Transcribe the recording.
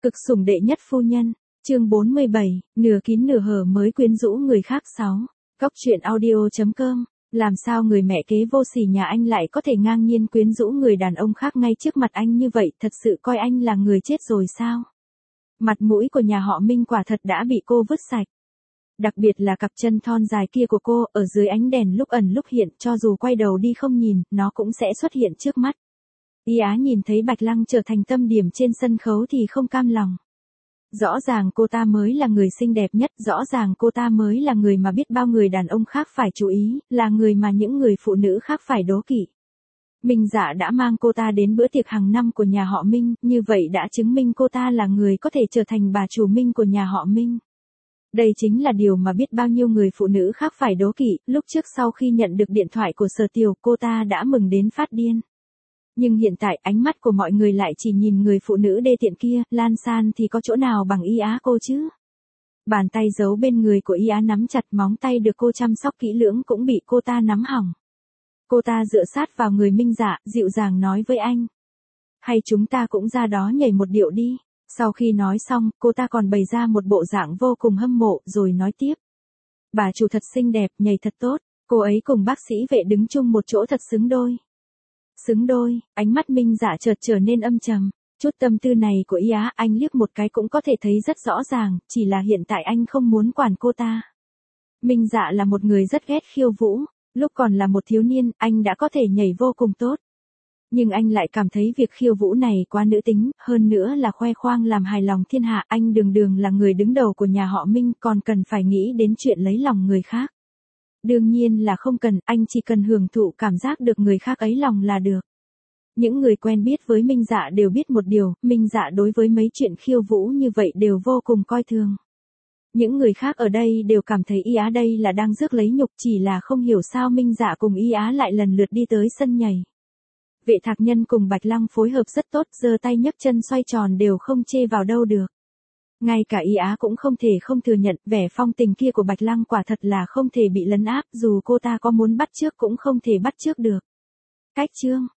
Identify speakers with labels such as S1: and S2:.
S1: Cực sủng đệ nhất phu nhân, chương 47, nửa kín nửa hở mới quyến rũ người khác 6. Góc truyện audio.com, làm sao người mẹ kế vô sỉ nhà anh lại có thể ngang nhiên quyến rũ người đàn ông khác ngay trước mặt anh như vậy, thật sự coi anh là người chết rồi sao? Mặt mũi của nhà họ Minh quả thật đã bị cô vứt sạch. Đặc biệt là cặp chân thon dài kia của cô, ở dưới ánh đèn lúc ẩn lúc hiện, cho dù quay đầu đi không nhìn, nó cũng sẽ xuất hiện trước mắt. Y Á nhìn thấy Bạch Lăng trở thành tâm điểm trên sân khấu thì không cam lòng. Rõ ràng cô ta mới là người xinh đẹp nhất, rõ ràng cô ta mới là người mà biết bao người đàn ông khác phải chú ý, là người mà những người phụ nữ khác phải đố kỵ. Minh Dạ đã mang cô ta đến bữa tiệc hàng năm của nhà họ Minh, như vậy đã chứng minh cô ta là người có thể trở thành bà chủ Minh của nhà họ Minh. Đây chính là điều mà biết bao nhiêu người phụ nữ khác phải đố kỵ. Lúc trước sau khi nhận được điện thoại của Sở Tiểu, cô ta đã mừng đến phát điên. Nhưng hiện tại ánh mắt của mọi người lại chỉ nhìn người phụ nữ đê tiện kia, Lan San thì có chỗ nào bằng Y Á cô chứ? Bàn tay giấu bên người của Y Á nắm chặt, móng tay được cô chăm sóc kỹ lưỡng cũng bị cô ta nắm hỏng. Cô ta dựa sát vào người Minh Dạ, dịu dàng nói với anh. Hay chúng ta cũng ra đó nhảy một điệu đi. Sau khi nói xong, cô ta còn bày ra một bộ dạng vô cùng hâm mộ, rồi nói tiếp. Bà chủ thật xinh đẹp, nhảy thật tốt, cô ấy cùng bác sĩ vệ đứng chung một chỗ thật xứng đôi. Xứng đôi, ánh mắt Minh Dạ chợt trở nên âm trầm. Chút tâm tư này của Y Á anh liếc một cái cũng có thể thấy rất rõ ràng, chỉ là hiện tại anh không muốn quản cô ta. Minh Dạ là một người rất ghét khiêu vũ, lúc còn là một thiếu niên, anh đã có thể nhảy vô cùng tốt. Nhưng anh lại cảm thấy việc khiêu vũ này quá nữ tính, hơn nữa là khoe khoang làm hài lòng thiên hạ, anh đường là người đứng đầu của nhà họ Minh còn cần phải nghĩ đến chuyện lấy lòng người khác. Đương nhiên là không cần, anh chỉ cần hưởng thụ cảm giác được người khác ấy lòng là được. Những người quen biết với Minh Dạ đều biết một điều, Minh Dạ đối với mấy chuyện khiêu vũ như vậy đều vô cùng coi thường. Những người khác ở đây đều cảm thấy Y Á đây là đang rước lấy nhục, chỉ là không hiểu sao Minh Dạ cùng Y Á lại lần lượt đi tới sân nhảy. Vệ Thạc Nhân cùng Bạch Lăng phối hợp rất tốt, giơ tay nhấc chân xoay tròn đều không chê vào đâu được. Ngay cả Y Á cũng không thể không thừa nhận, vẻ phong tình kia của Bạch Lăng quả thật là không thể bị lấn áp, dù cô ta có muốn bắt chước cũng không thể bắt chước được. Cách chương